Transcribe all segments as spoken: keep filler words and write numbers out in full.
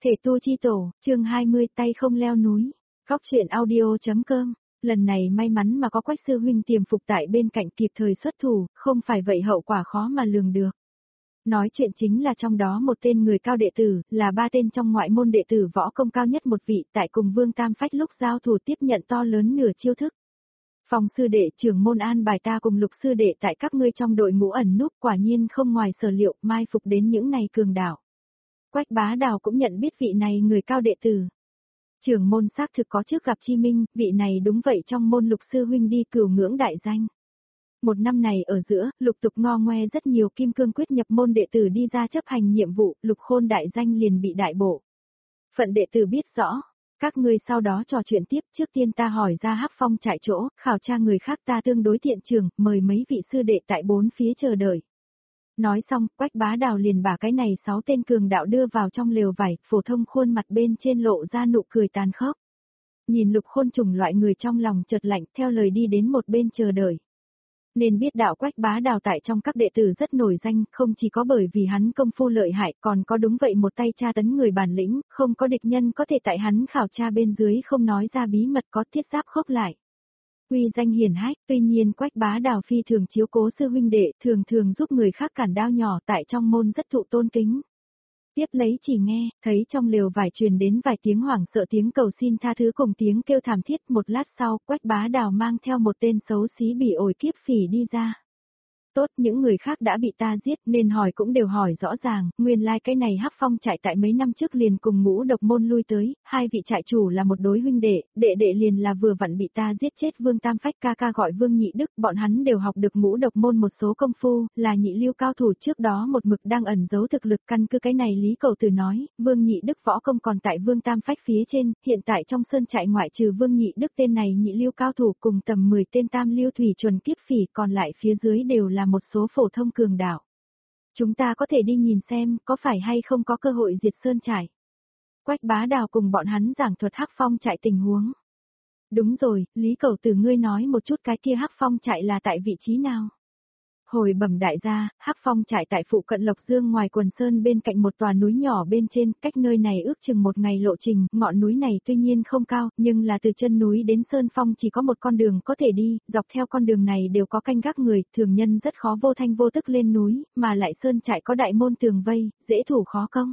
Thể tu chi tổ, chương hai mươi tay không leo núi. Góc truyện audio.com. Lần này may mắn mà có Quách sư huynh tiềm phục tại bên cạnh kịp thời xuất thủ, không phải vậy hậu quả khó mà lường được. Nói chuyện chính là trong đó một tên người cao đệ tử, là ba tên trong ngoại môn đệ tử võ công cao nhất một vị, tại cùng Vương Tam Phách lúc giao thủ tiếp nhận to lớn nửa chiêu thức. Phòng sư đệ trưởng môn an bài ta cùng Lục sư đệ tại các ngươi trong đội ngũ ẩn núp, quả nhiên không ngoài sở liệu, mai phục đến những này cường đạo. Quách Bá Đào cũng nhận biết vị này người cao đệ tử. Trưởng môn xác thực có trước gặp chi minh, vị này đúng vậy trong môn Lục sư huynh đi cửu ngưỡng đại danh. Một năm này ở giữa, lục tục ngo ngoe rất nhiều kim cương quyết nhập môn đệ tử đi ra chấp hành nhiệm vụ, Lục Khôn đại danh liền bị đại bổ. Phận đệ tử biết rõ, các ngươi sau đó trò chuyện tiếp, trước tiên ta hỏi ra Hắc Phong trại chỗ, khảo tra người khác ta tương đối thiện trường, mời mấy vị sư đệ tại bốn phía chờ đợi. Nói xong, Quách Bá Đào liền把cái này sáu tên cường đạo đưa vào trong lều vải, phổ thông khuôn mặt bên trên lộ ra nụ cười tàn khốc. Nhìn Lục Khôn trùng loại người trong lòng chợt lạnh, theo lời đi đến một bên chờ đợi. Nên biết đạo Quách Bá Đào tại trong các đệ tử rất nổi danh, không chỉ có bởi vì hắn công phu lợi hại, còn có đúng vậy một tay tra tấn người bản lĩnh, không có địch nhân có thể tại hắn khảo tra bên dưới không nói ra bí mật có thiết giáp khốc lại. Uy danh hiển hách, tuy nhiên Quách Bá Đào phi thường chiếu cố sư huynh đệ, thường thường giúp người khác cản đao nhỏ tại trong môn rất thụ tôn kính. Tiếp lấy chỉ nghe, thấy trong lều vải truyền đến vài tiếng hoảng sợ tiếng cầu xin tha thứ cùng tiếng kêu thảm thiết, một lát sau, Quách Bá Đào mang theo một tên xấu xí bỉ ổi kiếp phỉ đi ra. Tốt, những người khác đã bị ta giết nên hỏi cũng đều hỏi rõ ràng, nguyên lai like cái này Hắc Phong trại tại mấy năm trước liền cùng Ngũ Độc môn lui tới, hai vị trại chủ là một đối huynh đệ, đệ đệ liền là vừa vặn bị ta giết chết Vương Tam Phách, ca ca gọi Vương Nhị Đức, bọn hắn đều học được Ngũ Độc môn một số công phu, là nhị lưu cao thủ trước đó một mực đang ẩn giấu thực lực, căn cứ cái này Lý Cầu Tử nói, Vương Nhị Đức võ công còn tại Vương Tam Phách phía trên, hiện tại trong sơn trại ngoại trừ Vương Nhị Đức tên này nhị lưu cao thủ cùng tầm mười tên tam lưu thủy chuẩn kiếp phỉ, còn lại phía dưới đều là một số phổ thông cường đạo. Chúng ta có thể đi nhìn xem có phải hay không có cơ hội diệt sơn trại. Quách Bá Đào cùng bọn hắn giảng thuật Hắc Phong trại tình huống. Đúng rồi, Lý Cầu Tử ngươi nói một chút cái kia Hắc Phong trại là tại vị trí nào? Hồi bẩm đại gia, Hắc Phong trại tại phụ cận Lộc Dương ngoài quần sơn bên cạnh một tòa núi nhỏ bên trên, cách nơi này ước chừng một ngày lộ trình, ngọn núi này tuy nhiên không cao, nhưng là từ chân núi đến sơn phong chỉ có một con đường có thể đi, dọc theo con đường này đều có canh gác người, thường nhân rất khó vô thanh vô tức lên núi, mà lại sơn trại có đại môn tường vây, dễ thủ khó công.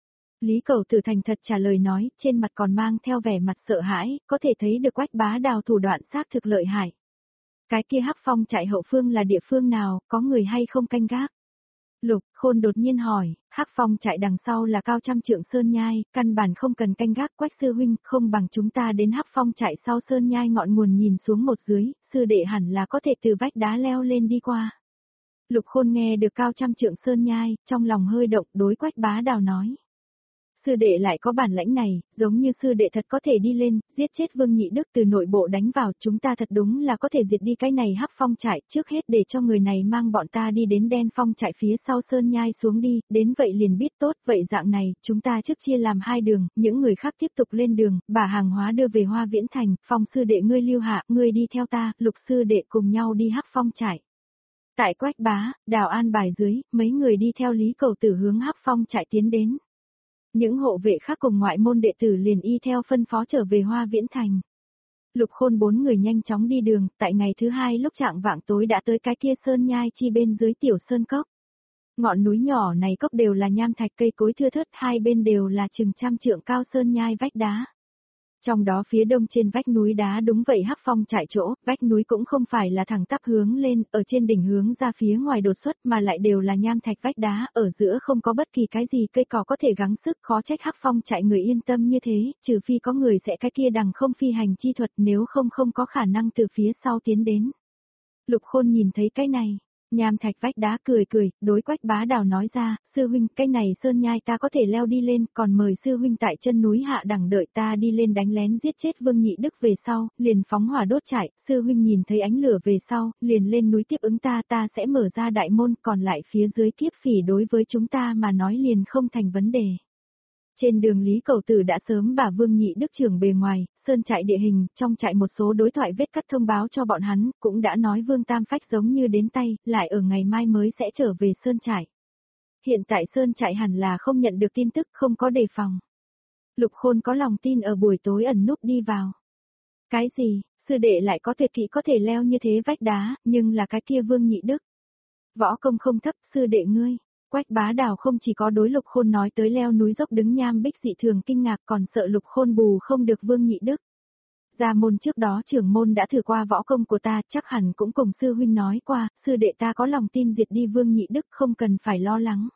Lý Cầu Tử thành thật trả lời nói, trên mặt còn mang theo vẻ mặt sợ hãi, có thể thấy được Quách Bá Đào thủ đoạn xác thực lợi hại. Cái kia Hắc Phong trại hậu phương là địa phương nào, có người hay không canh gác? Lục Khôn đột nhiên hỏi, Hắc Phong trại đằng sau là cao trăm trượng sơn nhai, căn bản không cần canh gác, Quách sư huynh, không bằng chúng ta đến Hắc Phong trại sau sơn nhai ngọn nguồn nhìn xuống một dưới, sư đệ hẳn là có thể từ vách đá leo lên đi qua. Lục Khôn nghe được cao trăm trượng sơn nhai, trong lòng hơi động, đối Quách Bá Đào nói. Sư đệ lại có bản lãnh này, giống như sư đệ thật có thể đi lên, giết chết Vương Nhị Đức từ nội bộ đánh vào, chúng ta thật đúng là có thể diệt đi cái này Hắc Phong trại, trước hết để cho người này mang bọn ta đi đến Đen Phong trại phía sau sơn nhai xuống đi, đến vậy liền biết tốt, vậy dạng này, chúng ta trước chia làm hai đường, những người khác tiếp tục lên đường, bà hàng hóa đưa về Hoa Viễn Thành, Phong sư đệ ngươi lưu hạ, ngươi đi theo ta, Lục sư đệ cùng nhau đi Hắc Phong trại. Tại Quách Bá, Đào an bài dưới, mấy người đi theo Lý Cầu Tử hướng Hắc Phong trại tiến đến. Những hộ vệ khác cùng ngoại môn đệ tử liền y theo phân phó trở về Hoa Viễn Thành. Lục Khôn bốn người nhanh chóng đi đường, tại ngày thứ hai lúc trạng vạng tối đã tới cái kia sơn nhai chi bên dưới tiểu sơn cốc. Ngọn núi nhỏ này cốc đều là nham thạch cây cối thưa thớt, hai bên đều là chừng trăm trượng cao sơn nhai vách đá. Trong đó phía đông trên vách núi đá đúng vậy Hắc Phong trại chỗ, vách núi cũng không phải là thẳng tắp hướng lên, ở trên đỉnh hướng ra phía ngoài đột xuất mà lại đều là nham thạch vách đá, ở giữa không có bất kỳ cái gì cây cỏ có thể gắng sức, khó trách Hắc Phong trại người yên tâm như thế, trừ phi có người sẽ cái kia đằng không phi hành chi thuật, nếu không không có khả năng từ phía sau tiến đến. Lục Khôn nhìn thấy cái này. Nham thạch vách đá cười cười, đối Quách Bá Đào nói ra, sư huynh, cái này sơn nhai ta có thể leo đi lên, còn mời sư huynh tại chân núi hạ đẳng đợi ta đi lên đánh lén giết chết Vương Nhị Đức về sau, liền phóng hỏa đốt trại, sư huynh nhìn thấy ánh lửa về sau, liền lên núi tiếp ứng ta, ta sẽ mở ra đại môn, còn lại phía dưới kiếp phỉ đối với chúng ta mà nói liền không thành vấn đề. Trên đường Lý Cầu Tử đã sớm bà Vương Nhị Đức trưởng bề ngoài, sơn trại địa hình, trong trại một số đối thoại vết cắt thông báo cho bọn hắn, cũng đã nói Vương Tam Phách giống như đến tay, lại ở ngày mai mới sẽ trở về sơn trại. Hiện tại sơn trại hẳn là không nhận được tin tức, không có đề phòng. Lục Khôn có lòng tin ở buổi tối ẩn núp đi vào. Cái gì, sư đệ lại có tuyệt kỹ có thể leo như thế vách đá, nhưng là cái kia Vương Nhị Đức. Võ công không thấp, sư đệ ngươi. Quách Bá Đào không chỉ có đối Lục Khôn nói tới leo núi dốc đứng nham bích dị thường kinh ngạc, còn sợ Lục Khôn bù không được Vương Nhị Đức. Ra môn trước đó trưởng môn đã thử qua võ công của ta, chắc hẳn cũng cùng sư huynh nói qua, sư đệ ta có lòng tin diệt đi Vương Nhị Đức, không cần phải lo lắng.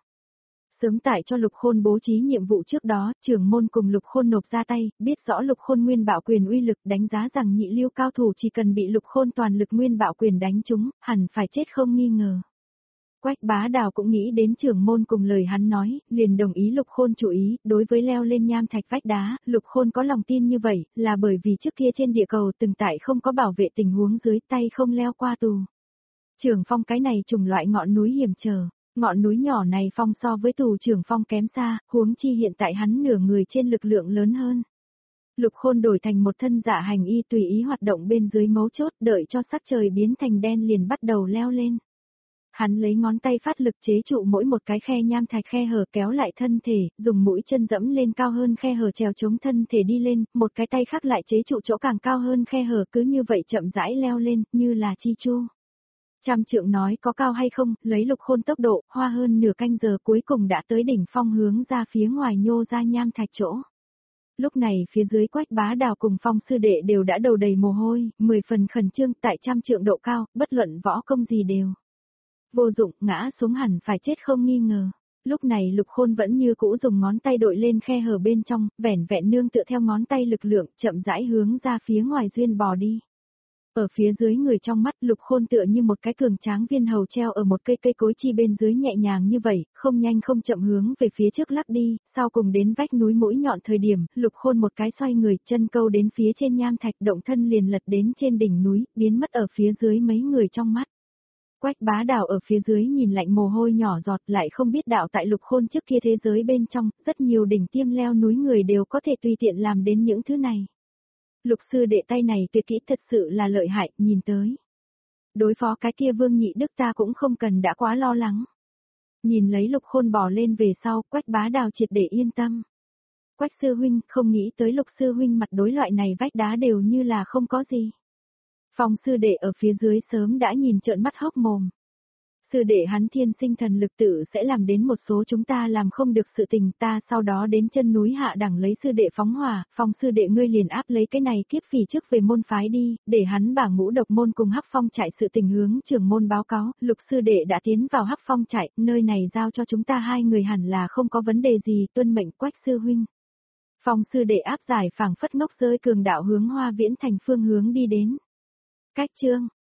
Sớm tại cho Lục Khôn bố trí nhiệm vụ trước đó, trưởng môn cùng Lục Khôn nộp ra tay, biết rõ Lục Khôn nguyên bạo quyền uy lực, đánh giá rằng nhị lưu cao thủ chỉ cần bị Lục Khôn toàn lực nguyên bạo quyền đánh trúng, hẳn phải chết không nghi ngờ. Quách Bá Đào cũng nghĩ đến trưởng môn cùng lời hắn nói, liền đồng ý Lục Khôn chủ ý, đối với leo lên nham thạch vách đá, Lục Khôn có lòng tin như vậy, là bởi vì trước kia trên địa cầu từng tại không có bảo vệ tình huống dưới tay không leo qua tù. Trưởng phong cái này trùng loại ngọn núi hiểm trở, ngọn núi nhỏ này phong so với tù trưởng phong kém xa, huống chi hiện tại hắn nửa người trên lực lượng lớn hơn. Lục Khôn đổi thành một thân dạ hành y tùy ý hoạt động bên dưới mấu chốt, đợi cho sắc trời biến thành đen liền bắt đầu leo lên. Hắn lấy ngón tay phát lực chế trụ mỗi một cái khe nham thạch khe hở kéo lại thân thể, dùng mũi chân dẫm lên cao hơn khe hở trèo chống thân thể đi lên, một cái tay khác lại chế trụ chỗ càng cao hơn khe hở, cứ như vậy chậm rãi leo lên, như là chi chu. Trăm trượng nói có cao hay không, lấy Lục Khôn tốc độ, hoa hơn nửa canh giờ cuối cùng đã tới đỉnh phong hướng ra phía ngoài nhô ra nham thạch chỗ. Lúc này phía dưới Quách Bá Đào cùng Phong sư đệ đều đã đầu đầy mồ hôi, mười phần khẩn trương, tại trăm trượng độ cao, bất luận võ công gì đều. Vô dụng, ngã xuống hẳn phải chết không nghi ngờ. Lúc này Lục Khôn vẫn như cũ dùng ngón tay đội lên khe hở bên trong, vẻn vẹn nương tựa theo ngón tay lực lượng, chậm rãi hướng ra phía ngoài duyên bò đi. Ở phía dưới người trong mắt Lục Khôn tựa như một cái cường tráng viên hầu treo ở một cây cây cối chi bên dưới nhẹ nhàng như vậy, không nhanh không chậm hướng về phía trước lắc đi, sau cùng đến vách núi mũi nhọn thời điểm, Lục Khôn một cái xoay người, chân câu đến phía trên nham thạch, động thân liền lật đến trên đỉnh núi, biến mất ở phía dưới mấy người trong mắt. Quách Bá Đào ở phía dưới nhìn lạnh mồ hôi nhỏ giọt, lại không biết đạo tại Lục Khôn trước kia thế giới bên trong, rất nhiều đỉnh tiêm leo núi người đều có thể tùy tiện làm đến những thứ này. Lục sư đệ tay này tuyệt kỹ thật sự là lợi hại, nhìn tới. Đối phó cái kia Vương Nhị Đức ta cũng không cần đã quá lo lắng. Nhìn lấy Lục Khôn bò lên về sau, Quách Bá Đào triệt để yên tâm. Quách sư huynh, không nghĩ tới Lục sư huynh mặt đối loại này vách đá đều như là không có gì. Phong sư đệ ở phía dưới sớm đã nhìn trợn mắt hốc mồm. Sư đệ hắn thiên sinh thần lực tự sẽ làm đến một số chúng ta làm không được sự tình, ta sau đó đến chân núi hạ đẳng lấy sư đệ phóng hỏa, Phong sư đệ ngươi liền áp lấy cái này kiếp phỉ trước về môn phái đi, để hắn bả ngũ độc môn cùng Hắc Phong trại sự tình hướng trưởng môn báo cáo, Lục sư đệ đã tiến vào Hắc Phong trại, nơi này giao cho chúng ta hai người hẳn là không có vấn đề gì, tuân mệnh Quách sư huynh. Phong sư đệ áp giải phảng phất ngốc rơi cường đạo hướng Hoa Viễn thành phương hướng đi đến. Cách chương